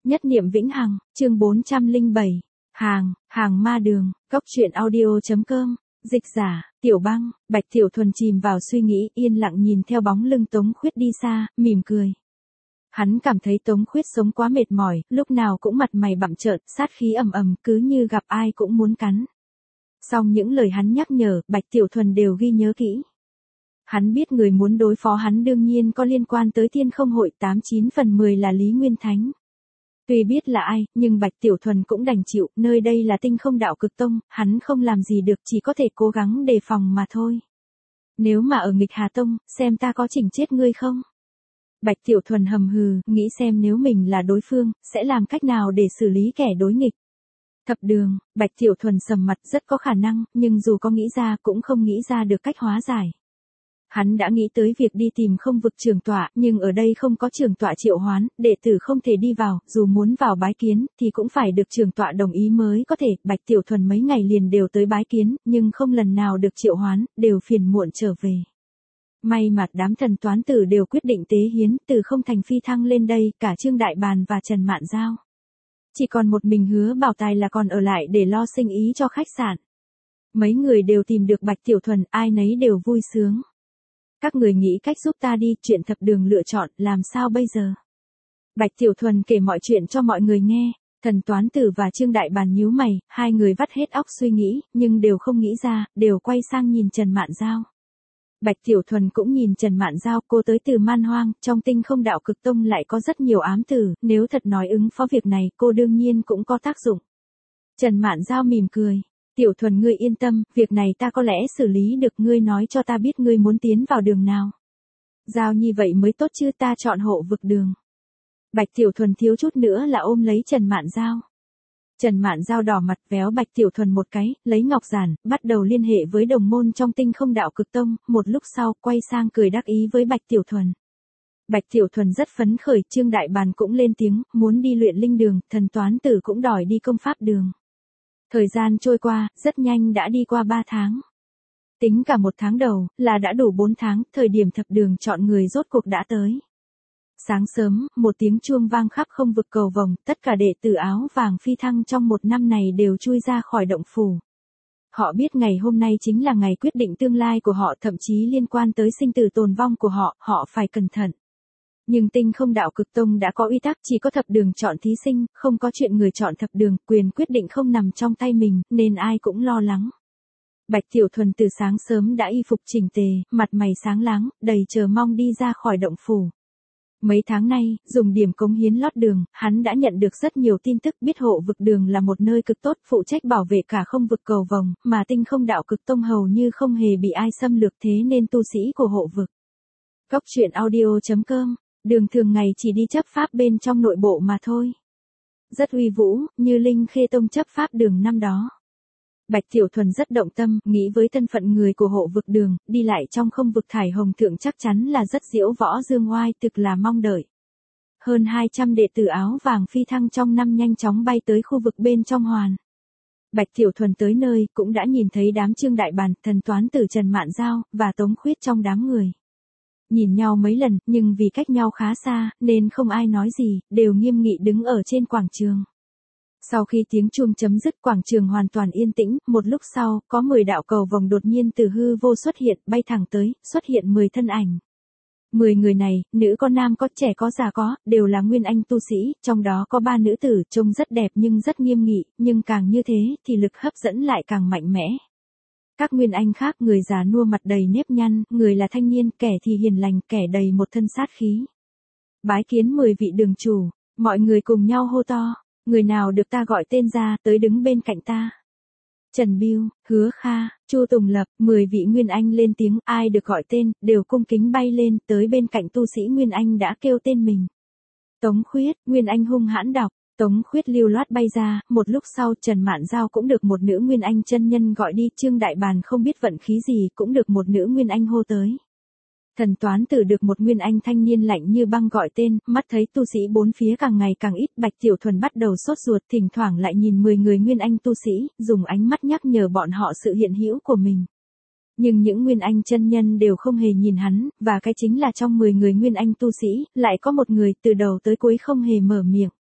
Nhất niệm vĩnh hằng, chương 407. Hàng ma đường, góc truyện audio.com, dịch giả, Tiểu Băng. Bạch Tiểu Thuần chìm vào suy nghĩ, yên lặng nhìn theo bóng lưng Tống Khuyết đi xa, mỉm cười. Hắn cảm thấy Tống Khuyết sống quá mệt mỏi, lúc nào cũng mặt mày bặm trợn, sát khí ầm ầm, cứ như gặp ai cũng muốn cắn. Song những lời hắn nhắc nhở, Bạch Tiểu Thuần đều ghi nhớ kỹ. Hắn biết người muốn đối phó hắn đương nhiên có liên quan tới Thiên Không Hội, 89 phần 10 là Lý Nguyên Thánh. Tuy biết là ai, nhưng Bạch Tiểu Thuần cũng đành chịu, nơi đây là Tinh Không Đạo Cực Tông, hắn không làm gì được, chỉ có thể cố gắng đề phòng mà thôi. Nếu mà ở Nghịch Hà Tông, xem ta có chỉnh chết ngươi không? Bạch Tiểu Thuần hầm hừ, nghĩ xem nếu mình là đối phương, sẽ làm cách nào để xử lý kẻ đối nghịch. Thập đường, Bạch Tiểu Thuần sầm mặt, rất có khả năng, nhưng dù có nghĩ ra cũng không nghĩ ra được cách hóa giải. Hắn đã nghĩ tới việc đi tìm Không Vực trưởng tọa, nhưng ở đây không có trưởng tọa triệu hoán, đệ tử không thể đi vào, dù muốn vào bái kiến, thì cũng phải được trưởng tọa đồng ý mới có thể. Bạch Tiểu Thuần mấy ngày liền đều tới bái kiến, nhưng không lần nào được triệu hoán, đều phiền muộn trở về. May mà đám thần toán tử đều quyết định tế hiến, từ không thành phi thăng lên đây, cả Trương Đại Bàn và Trần Mạn Giao. Chỉ còn một mình Hứa Bảo Tài là còn ở lại để lo sinh ý cho khách sạn. Mấy người đều tìm được Bạch Tiểu Thuần, ai nấy đều vui sướng. Các người nghĩ cách giúp ta đi, chuyện thập đường lựa chọn, làm sao bây giờ? Bạch Tiểu Thuần kể mọi chuyện cho mọi người nghe, thần toán tử và Trương Đại Bàn nhíu mày, hai người vắt hết óc suy nghĩ, nhưng đều không nghĩ ra, đều quay sang nhìn Trần Mạn Giao. Bạch Tiểu Thuần cũng nhìn Trần Mạn Giao, cô tới từ Man Hoang, trong Tinh Không Đạo Cực Tông lại có rất nhiều ám tử, nếu thật nói ứng phó việc này, cô đương nhiên cũng có tác dụng. Trần Mạn Giao mỉm cười. Tiểu Thuần ngươi yên tâm, việc này ta có lẽ xử lý được, ngươi nói cho ta biết ngươi muốn tiến vào đường nào. Giao như vậy mới tốt chứ, ta chọn Hộ Vực đường. Bạch Tiểu Thuần thiếu chút nữa là ôm lấy Trần Mạn Giao. Trần Mạn Giao đỏ mặt véo Bạch Tiểu Thuần một cái, lấy ngọc giản, bắt đầu liên hệ với đồng môn trong Tinh Không Đạo Cực Tông, một lúc sau quay sang cười đắc ý với Bạch Tiểu Thuần. Bạch Tiểu Thuần rất phấn khởi, Trương Đại Bàn cũng lên tiếng, muốn đi luyện linh đường, thần toán tử cũng đòi đi công pháp đường. Thời gian trôi qua, rất nhanh đã đi qua 3 tháng. Tính cả 1 tháng đầu, là đã đủ 4 tháng, thời điểm thập đường chọn người rốt cuộc đã tới. Sáng sớm, một tiếng chuông vang khắp Không Vực cầu vồng, tất cả đệ tử áo vàng phi thăng trong 1 năm này đều chui ra khỏi động phủ. Họ biết ngày hôm nay chính là ngày quyết định tương lai của họ, thậm chí liên quan tới sinh tử tồn vong của họ, họ phải cẩn thận. Nhưng Tinh Không Đạo Cực Tông đã có uy tắc, chỉ có thập đường chọn thí sinh, không có chuyện người chọn thập đường, quyền quyết định không nằm trong tay mình, nên ai cũng lo lắng. Bạch Tiểu Thuần từ sáng sớm đã y phục chỉnh tề, mặt mày sáng láng, đầy chờ mong đi ra khỏi động phủ. Mấy tháng nay, dùng điểm cống hiến lót đường, hắn đã nhận được rất nhiều tin tức, biết Hộ Vực đường là một nơi cực tốt, phụ trách bảo vệ cả Không Vực cầu vồng, mà Tinh Không Đạo Cực Tông hầu như không hề bị ai xâm lược, thế nên tu sĩ của Hộ Vực. Góc truyện audio.com, đường thường ngày chỉ đi chấp pháp bên trong nội bộ mà thôi. Rất uy vũ, như Linh Khê Tông chấp pháp đường năm đó. Bạch Tiểu Thuần rất động tâm, nghĩ với thân phận người của Hộ Vực đường, đi lại trong Không Vực Thải Hồng Thượng chắc chắn là rất diễu võ dương oai, thực là mong đợi. Hơn 200 đệ tử áo vàng phi thăng trong năm nhanh chóng bay tới khu vực bên trong hoàn. Bạch Tiểu Thuần tới nơi, cũng đã nhìn thấy đám Trương Đại Bàn, thần toán tử Trần Mạn Giao, và Tống Khuyết trong đám người. Nhìn nhau mấy lần, nhưng vì cách nhau khá xa, nên không ai nói gì, đều nghiêm nghị đứng ở trên quảng trường. Sau khi tiếng chuông chấm dứt, quảng trường hoàn toàn yên tĩnh, một lúc sau, có 10 đạo cầu vồng đột nhiên từ hư vô xuất hiện, bay thẳng tới, xuất hiện 10 thân ảnh. 10 người này, nữ có nam có, trẻ có già có, đều là nguyên anh tu sĩ, trong đó có 3 nữ tử, trông rất đẹp nhưng rất nghiêm nghị, nhưng càng như thế, thì lực hấp dẫn lại càng mạnh mẽ. Các nguyên anh khác, người già nua mặt đầy nếp nhăn, người là thanh niên, kẻ thì hiền lành, kẻ đầy một thân sát khí. Bái kiến 10 vị đường chủ, mọi người cùng nhau hô to, người nào được ta gọi tên ra, tới đứng bên cạnh ta. Trần Biêu, Hứa Kha, Chu Tùng Lập, 10 vị nguyên anh lên tiếng, ai được gọi tên, đều cung kính bay lên, tới bên cạnh tu sĩ nguyên anh đã kêu tên mình. Tống Khuyết, nguyên anh hung hãn đọc. Tống Khuyết lưu loát bay ra, một lúc sau Trần Mạn Giao cũng được một nữ nguyên anh chân nhân gọi đi, Trương Đại Bàn không biết vận khí gì cũng được một nữ nguyên anh hô tới. Thần toán tử được một nguyên anh thanh niên lạnh như băng gọi tên, mắt thấy tu sĩ bốn phía càng ngày càng ít, Bạch Tiểu Thuần bắt đầu sốt ruột, thỉnh thoảng lại nhìn 10 người nguyên anh tu sĩ, dùng ánh mắt nhắc nhở bọn họ sự hiện hữu của mình. Nhưng những nguyên anh chân nhân đều không hề nhìn hắn, và cái chính là trong 10 người nguyên anh tu sĩ, lại có một người từ đầu tới cuối không hề mở miệng.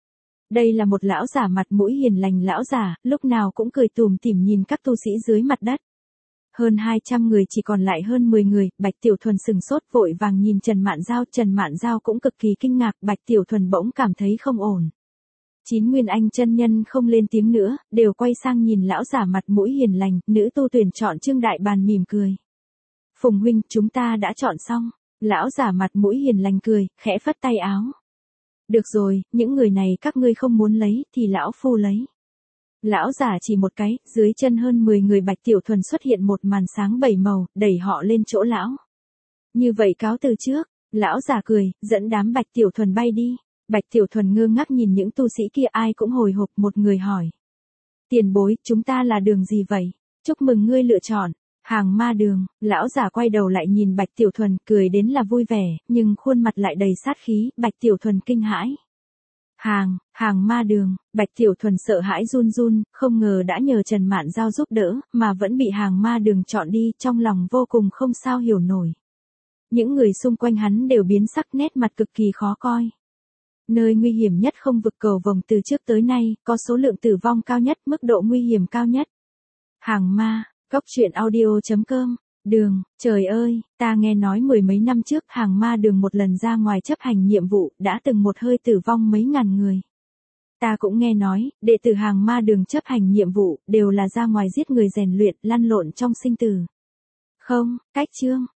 Đây là một lão giả mặt mũi hiền lành lão giả, lúc nào cũng cười tủm tỉm nhìn các tu sĩ dưới mặt đất. Hơn 200 người chỉ còn lại hơn 10 người, Bạch Tiểu Thuần sừng sốt vội vàng nhìn Trần Mạn Giao cũng cực kỳ kinh ngạc, Bạch Tiểu Thuần bỗng cảm thấy không ổn. Chín Nguyên Anh chân nhân không lên tiếng nữa, đều quay sang nhìn lão giả mặt mũi hiền lành, nữ tu tuyển chọn Trương Đại Bàn mỉm cười. Phùng huynh, chúng ta đã chọn xong. Lão giả mặt mũi hiền lành cười, khẽ phất tay áo. Được rồi, những người này các ngươi không muốn lấy, thì lão phu lấy. Lão giả chỉ một cái, dưới chân hơn 10 người Bạch Tiểu Thuần xuất hiện một màn sáng 7 màu, đẩy họ lên chỗ lão. Như vậy cáo từ trước, lão giả cười, dẫn đám Bạch Tiểu Thuần bay đi. Bạch Tiểu Thuần ngơ ngác nhìn những tu sĩ kia ai cũng hồi hộp, một người hỏi. Tiền bối, chúng ta là đường gì vậy? Chúc mừng ngươi lựa chọn. Hàng ma đường, lão giả quay đầu lại nhìn Bạch Tiểu Thuần, cười đến là vui vẻ, nhưng khuôn mặt lại đầy sát khí, Bạch Tiểu Thuần kinh hãi. Hàng ma đường, Bạch Tiểu Thuần sợ hãi run run, không ngờ đã nhờ Trần Mạn Giao giúp đỡ, mà vẫn bị hàng ma đường chọn đi, trong lòng vô cùng không sao hiểu nổi. Những người xung quanh hắn đều biến sắc, nét mặt cực kỳ khó coi. Nơi nguy hiểm nhất không vực cầu vồng từ trước tới nay, có số lượng tử vong cao nhất, mức độ nguy hiểm cao nhất. Hàng ma, Cốc truyện audio.com, đường, trời ơi, ta nghe nói mười mấy năm trước hàng ma đường một lần ra ngoài chấp hành nhiệm vụ, đã từng một hơi tử vong mấy ngàn người. Ta cũng nghe nói, đệ tử hàng ma đường chấp hành nhiệm vụ, đều là ra ngoài giết người rèn luyện, lăn lộn trong sinh tử. Không, cách chương.